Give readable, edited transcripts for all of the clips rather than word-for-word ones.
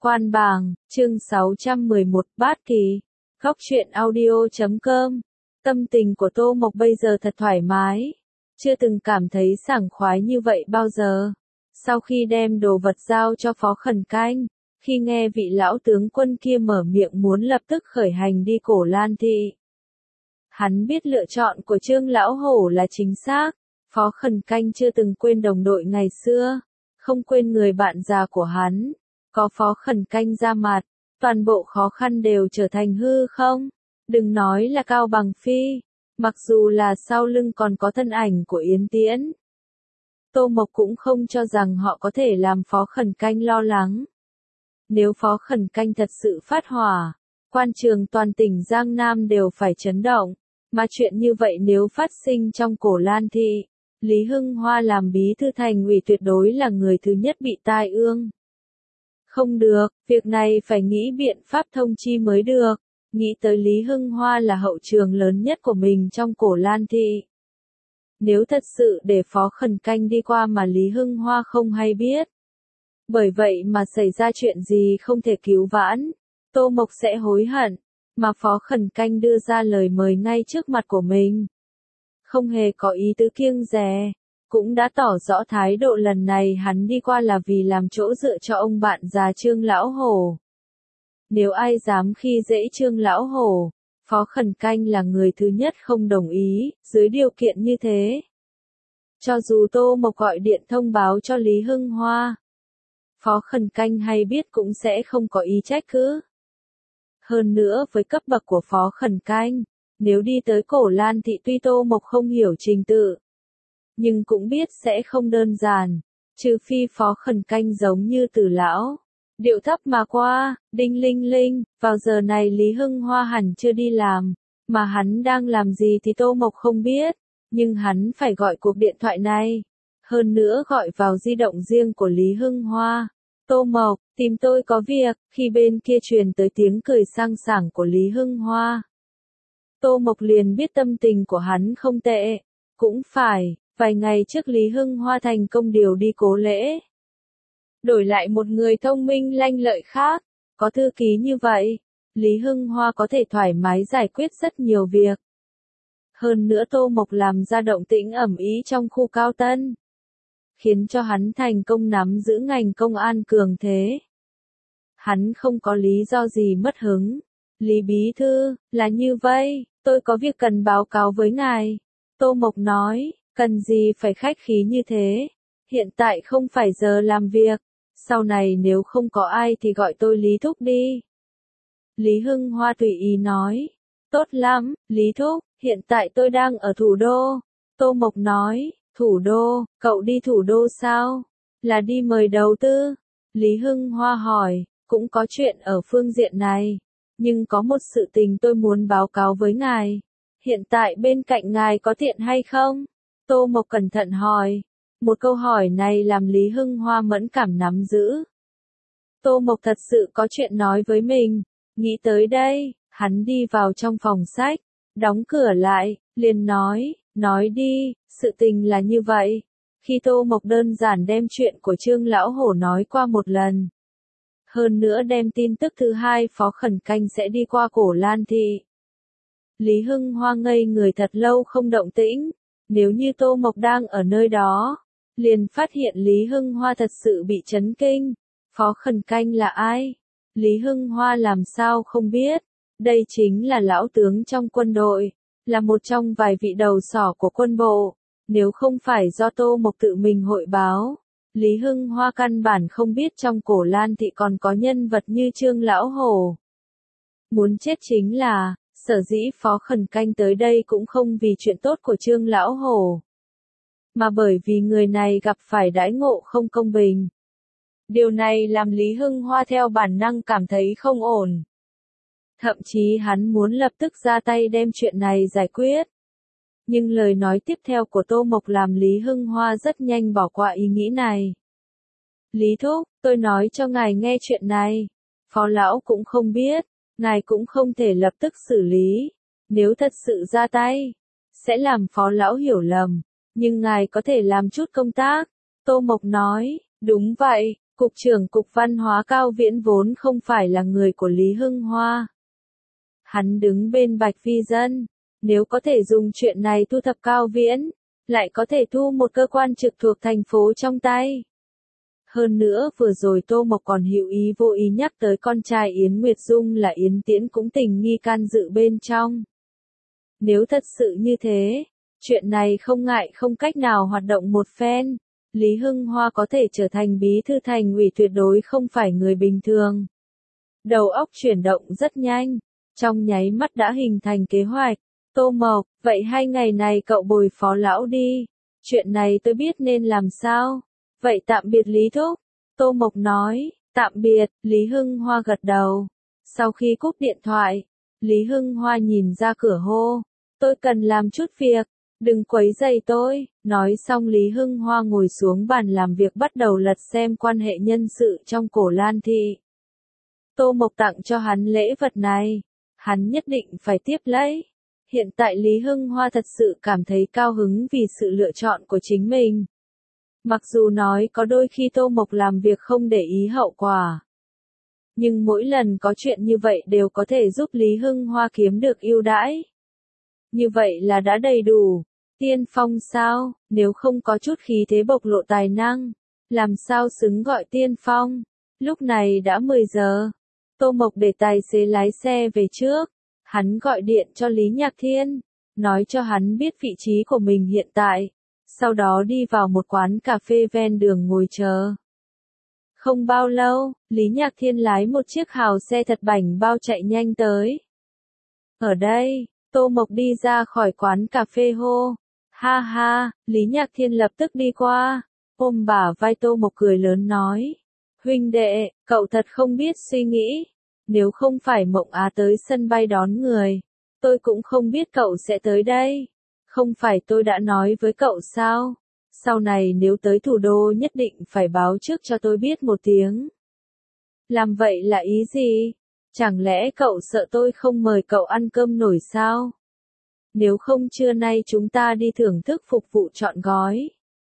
Quan Bàng, chương 611, Bát Kỳ. Góc truyện audio.com. Tâm tình của Tô Mộc bây giờ thật thoải mái. Chưa từng cảm thấy sảng khoái như vậy bao giờ. Sau khi đem đồ vật giao cho Phó Khẩn Canh, khi nghe vị lão tướng quân kia mở miệng muốn lập tức khởi hành đi Cổ Lan Thị. Hắn biết lựa chọn của Trương Lão Hổ là chính xác. Phó Khẩn Canh chưa từng quên đồng đội ngày xưa, không quên người bạn già của hắn. Có Phó Khẩn Canh ra mặt, toàn bộ khó khăn đều trở thành hư không. Đừng nói là Cao Bằng Phi, mặc dù là sau lưng còn có thân ảnh của Yến Tiễn. Tô Mộc cũng không cho rằng họ có thể làm Phó Khẩn Canh lo lắng. Nếu Phó Khẩn Canh thật sự phát hỏa, quan trường toàn tỉnh Giang Nam đều phải chấn động. Mà chuyện như vậy nếu phát sinh trong Cổ Lan Thị, Lý Hưng Hoa làm bí thư thành ủy tuyệt đối là người thứ nhất bị tai ương. Không được, việc này phải nghĩ biện pháp thông chi mới được. Nghĩ tới Lý Hưng Hoa là hậu trường lớn nhất của mình trong Cổ Lan Thị. Nếu thật sự để Phó Khẩn Canh đi qua mà Lý Hưng Hoa không hay biết, bởi vậy mà xảy ra chuyện gì không thể cứu vãn, Tô Mộc sẽ hối hận. Mà Phó Khẩn Canh đưa ra lời mời ngay trước mặt của mình, không hề có ý tứ kiêng dè, cũng đã tỏ rõ thái độ lần này hắn đi qua là vì làm chỗ dựa cho ông bạn già Trương Lão Hổ. Nếu ai dám khi dễ Trương Lão Hổ, Phó Khẩn Canh là người thứ nhất không đồng ý, dưới điều kiện như thế. Cho dù Tô Mộc gọi điện thông báo cho Lý Hưng Hoa, Phó Khẩn Canh hay biết cũng sẽ không có ý trách cứ. Hơn nữa với cấp bậc của Phó Khẩn Canh, nếu đi tới Cổ Lan Thị tuy Tô Mộc không hiểu trình tự, nhưng cũng biết sẽ không đơn giản, trừ phi Phó Khẩn Canh giống như Từ Lão, điệu thấp mà qua, đinh linh linh, vào giờ này Lý Hưng Hoa hẳn chưa đi làm, mà hắn đang làm gì thì Tô Mộc không biết, nhưng hắn phải gọi cuộc điện thoại này, hơn nữa gọi vào di động riêng của Lý Hưng Hoa. Tô Mộc, tìm tôi có việc, khi bên kia truyền tới tiếng cười sang sảng của Lý Hưng Hoa. Tô Mộc liền biết tâm tình của hắn không tệ, cũng phải, vài ngày trước Lý Hưng Hoa thành công điều đi Cố Lễ. Đổi lại một người thông minh lanh lợi khác, có thư ký như vậy, Lý Hưng Hoa có thể thoải mái giải quyết rất nhiều việc. Hơn nữa Tô Mộc làm ra động tĩnh ầm ĩ trong khu Cao Tân, khiến cho hắn thành công nắm giữ ngành công an cường thế. Hắn không có lý do gì mất hứng. Lý Bí Thư, là như vậy, tôi có việc cần báo cáo với ngài. Tô Mộc nói, cần gì phải khách khí như thế. Hiện tại không phải giờ làm việc. Sau này nếu không có ai thì gọi tôi Lý Thúc đi. Lý Hưng Hoa tùy ý nói, tốt lắm, Lý Thúc, hiện tại tôi đang ở thủ đô. Tô Mộc nói, thủ đô, cậu đi thủ đô sao? Là đi mời đầu tư? Lý Hưng Hoa hỏi, cũng có chuyện ở phương diện này. Nhưng có một sự tình tôi muốn báo cáo với ngài. Hiện tại bên cạnh ngài có tiện hay không? Tô Mộc cẩn thận hỏi. Một câu hỏi này làm Lý Hưng Hoa mẫn cảm nắm giữ. Tô Mộc thật sự có chuyện nói với mình. Nghĩ tới đây, hắn đi vào trong phòng sách, đóng cửa lại, liền nói đi, sự tình là như vậy. Khi Tô Mộc đơn giản đem chuyện của Trương Lão Hổ nói qua một lần. Hơn nữa đem tin tức thứ hai Phó Khẩn Canh sẽ đi qua Cổ Lan Thị. Lý Hưng Hoa ngây người thật lâu không động tĩnh. Nếu như Tô Mộc đang ở nơi đó, liền phát hiện Lý Hưng Hoa thật sự bị chấn kinh. Phó Khẩn Canh là ai? Lý Hưng Hoa làm sao không biết? Đây chính là lão tướng trong quân đội, là một trong vài vị đầu sỏ của quân bộ. Nếu không phải do Tô Mộc tự mình hội báo, Lý Hưng Hoa căn bản không biết trong Cổ Lan Thị còn có nhân vật như Trương Lão Hổ. Muốn chết chính là, sở dĩ Phó Khẩn Canh tới đây cũng không vì chuyện tốt của Trương Lão Hổ, mà bởi vì người này gặp phải đãi ngộ không công bình. Điều này làm Lý Hưng Hoa theo bản năng cảm thấy không ổn. Thậm chí hắn muốn lập tức ra tay đem chuyện này giải quyết. Nhưng lời nói tiếp theo của Tô Mộc làm Lý Hưng Hoa rất nhanh bỏ qua ý nghĩ này. Lý Thúc, tôi nói cho ngài nghe chuyện này. Phó Lão cũng không biết, ngài cũng không thể lập tức xử lý. Nếu thật sự ra tay, sẽ làm Phó Lão hiểu lầm. Nhưng ngài có thể làm chút công tác. Tô Mộc nói, đúng vậy, Cục trưởng Cục Văn hóa Cao Viễn vốn không phải là người của Lý Hưng Hoa. Hắn đứng bên Bạch Vi Dân, nếu có thể dùng chuyện này thu thập Cao Viễn, lại có thể thu một cơ quan trực thuộc thành phố trong tay. Hơn nữa vừa rồi Tô Mộc còn hữu ý vô ý nhắc tới con trai Yến Nguyệt Dung là Yến Tiễn cũng tình nghi can dự bên trong. Nếu thật sự như thế, chuyện này không ngại không cách nào hoạt động một phen, Lý Hưng Hoa có thể trở thành bí thư thành ủy tuyệt đối không phải người bình thường. Đầu óc chuyển động rất nhanh, trong nháy mắt đã hình thành kế hoạch. Tô Mộc, vậy 2 ngày này cậu bồi phó lão đi, chuyện này tôi biết nên làm sao. Vậy tạm biệt Lý Thúc. Tô Mộc nói, tạm biệt, Lý Hưng Hoa gật đầu. Sau khi cúp điện thoại, Lý Hưng Hoa nhìn ra cửa hô, tôi cần làm chút việc, đừng quấy rầy tôi. Nói xong Lý Hưng Hoa ngồi xuống bàn làm việc bắt đầu lật xem quan hệ nhân sự trong Cổ Lan Thị. Tô Mộc tặng cho hắn lễ vật này, hắn nhất định phải tiếp lấy. Hiện tại Lý Hưng Hoa thật sự cảm thấy cao hứng vì sự lựa chọn của chính mình. Mặc dù nói có đôi khi Tô Mộc làm việc không để ý hậu quả, nhưng mỗi lần có chuyện như vậy đều có thể giúp Lý Hưng Hoa kiếm được ưu đãi. Như vậy là đã đầy đủ. Tiên phong sao, nếu không có chút khí thế bộc lộ tài năng, làm sao xứng gọi tiên phong. Lúc này đã 10 giờ, Tô Mộc để tài xế lái xe về trước, hắn gọi điện cho Lý Nhạc Thiên, nói cho hắn biết vị trí của mình hiện tại, sau đó đi vào một quán cà phê ven đường ngồi chờ. Không bao lâu, Lý Nhạc Thiên lái một chiếc hào xe thật bảnh bao chạy nhanh tới. Ở đây, Tô Mộc đi ra khỏi quán cà phê hô. Ha ha, Lý Nhạc Thiên lập tức đi qua, ôm bả vai Tô Mộc cười lớn nói. Huynh đệ, cậu thật không biết suy nghĩ. Nếu không phải Mộng Á tới sân bay đón người, tôi cũng không biết cậu sẽ tới đây. Không phải tôi đã nói với cậu sao? Sau này nếu tới thủ đô nhất định phải báo trước cho tôi biết một tiếng. Làm vậy là ý gì? Chẳng lẽ cậu sợ tôi không mời cậu ăn cơm nổi sao? Nếu không trưa nay chúng ta đi thưởng thức phục vụ trọn gói.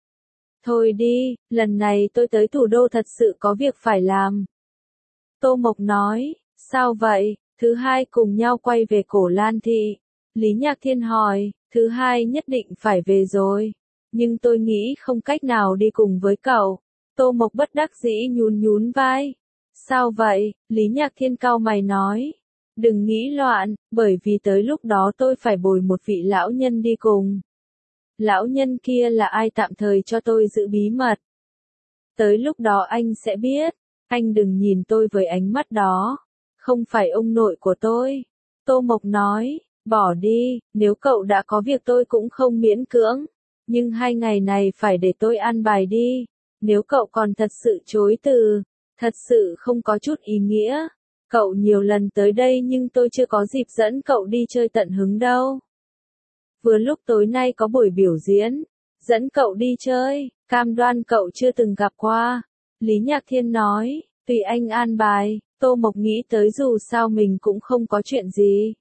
Thôi đi, lần này tôi tới thủ đô thật sự có việc phải làm. Tô Mộc nói, sao vậy? Thứ hai cùng nhau quay về Cổ Lan Thị. Lý Nhạc Thiên hỏi, thứ hai nhất định phải về rồi. Nhưng tôi nghĩ không cách nào đi cùng với cậu. Tô Mộc bất đắc dĩ nhún nhún vai. Sao vậy? Lý Nhạc Thiên cau mày nói. Đừng nghĩ loạn, bởi vì tới lúc đó tôi phải bồi một vị lão nhân đi cùng. Lão nhân kia là ai tạm thời cho tôi giữ bí mật. Tới lúc đó anh sẽ biết, anh đừng nhìn tôi với ánh mắt đó. Không phải ông nội của tôi. Tô Mộc nói, bỏ đi, nếu cậu đã có việc tôi cũng không miễn cưỡng. Nhưng 2 ngày này phải để tôi an bài đi. Nếu cậu còn thật sự chối từ, thật sự không có chút ý nghĩa. Cậu nhiều lần tới đây nhưng tôi chưa có dịp dẫn cậu đi chơi tận hứng đâu. Vừa lúc tối nay có buổi biểu diễn, dẫn cậu đi chơi, cam đoan cậu chưa từng gặp qua. Lý Nhạc Thiên nói, tùy anh an bài. Tô Mộc nghĩ tới dù sao mình cũng không có chuyện gì.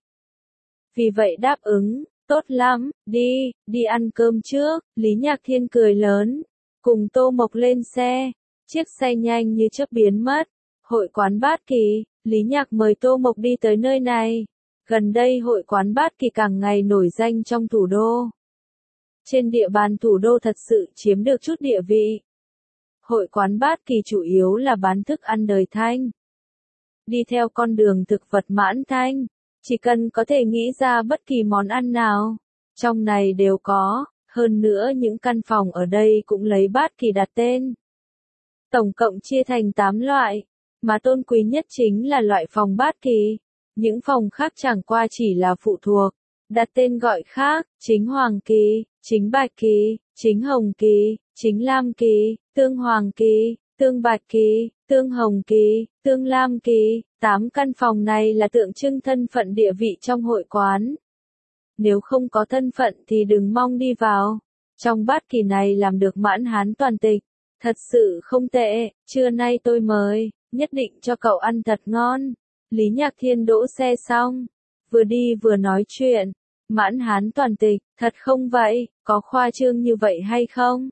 Vì vậy đáp ứng, tốt lắm, đi ăn cơm trước. Lý Nhạc Thiên cười lớn, cùng Tô Mộc lên xe, chiếc xe nhanh như chớp biến mất. Hội quán Bát Kỳ, Lý Nhạc mời Tô Mộc đi tới nơi này. Gần đây hội quán Bát Kỳ càng ngày nổi danh trong thủ đô. Trên địa bàn thủ đô thật sự chiếm được chút địa vị. Hội quán Bát Kỳ chủ yếu là bán thức ăn đời Thanh. Đi theo con đường thực vật mãn thanh, chỉ cần có thể nghĩ ra bất kỳ món ăn nào, trong này đều có, hơn nữa những căn phòng ở đây cũng lấy Bát Kỳ đặt tên. Tổng cộng chia thành 8 loại, mà tôn quý nhất chính là loại phòng Bát Kỳ, những phòng khác chẳng qua chỉ là phụ thuộc, đặt tên gọi khác, chính Hoàng Kỳ, chính Bạch Kỳ, chính Hồng Kỳ, chính Lam Kỳ, Tương Hoàng Kỳ, Tương Bạch Kỳ, Tương Hồng Kỳ, Tương Lam Kỳ. 8 căn phòng này là tượng trưng thân phận địa vị trong hội quán. Nếu không có thân phận thì đừng mong đi vào. Trong Bát Kỳ này làm được mãn hán toàn tịch, thật sự không tệ, trưa nay tôi mời, nhất định cho cậu ăn thật ngon. Lý Nhạc Thiên đỗ xe xong, vừa đi vừa nói chuyện, mãn hán toàn tịch, thật không vậy, có khoa trương như vậy hay không?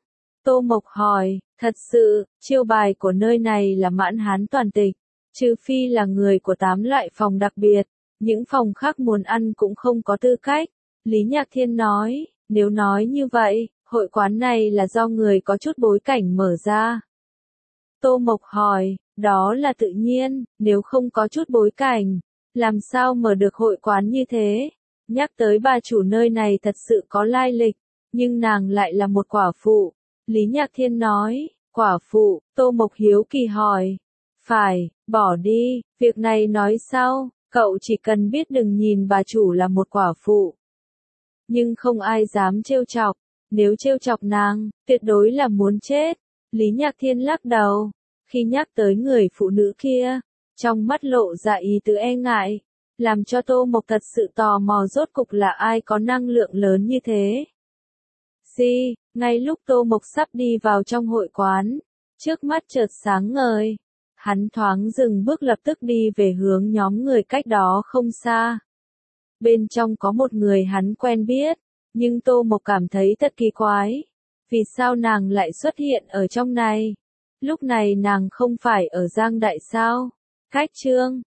Tô Mộc hỏi, thật sự, chiêu bài của nơi này là mãn hán toàn tịch, trừ phi là người của 8 loại phòng đặc biệt, những phòng khác muốn ăn cũng không có tư cách. Lý Nhạc Thiên nói, nếu nói như vậy, hội quán này là do người có chút bối cảnh mở ra. Tô Mộc hỏi, đó là tự nhiên, nếu không có chút bối cảnh, làm sao mở được hội quán như thế? Nhắc tới bà chủ nơi này thật sự có lai lịch, nhưng nàng lại là một quả phụ. Lý Nhạc Thiên nói, quả phụ, Tô Mộc hiếu kỳ hỏi. Phải, bỏ đi, việc này nói sau, cậu chỉ cần biết đừng nhìn bà chủ là một quả phụ. Nhưng không ai dám trêu chọc, nếu trêu chọc nàng, tuyệt đối là muốn chết. Lý Nhạc Thiên lắc đầu, khi nhắc tới người phụ nữ kia, trong mắt lộ ra ý tứ e ngại, làm cho Tô Mộc thật sự tò mò rốt cục là ai có năng lượng lớn như thế. Ngay lúc Tô Mộc sắp đi vào trong hội quán, trước mắt chợt sáng ngời. Hắn thoáng dừng bước lập tức đi về hướng nhóm người cách đó không xa. Bên trong có một người hắn quen biết, nhưng Tô Mộc cảm thấy thật kỳ quái. Vì sao nàng lại xuất hiện ở trong này? Lúc này nàng không phải ở Giang Đại sao? Cách chương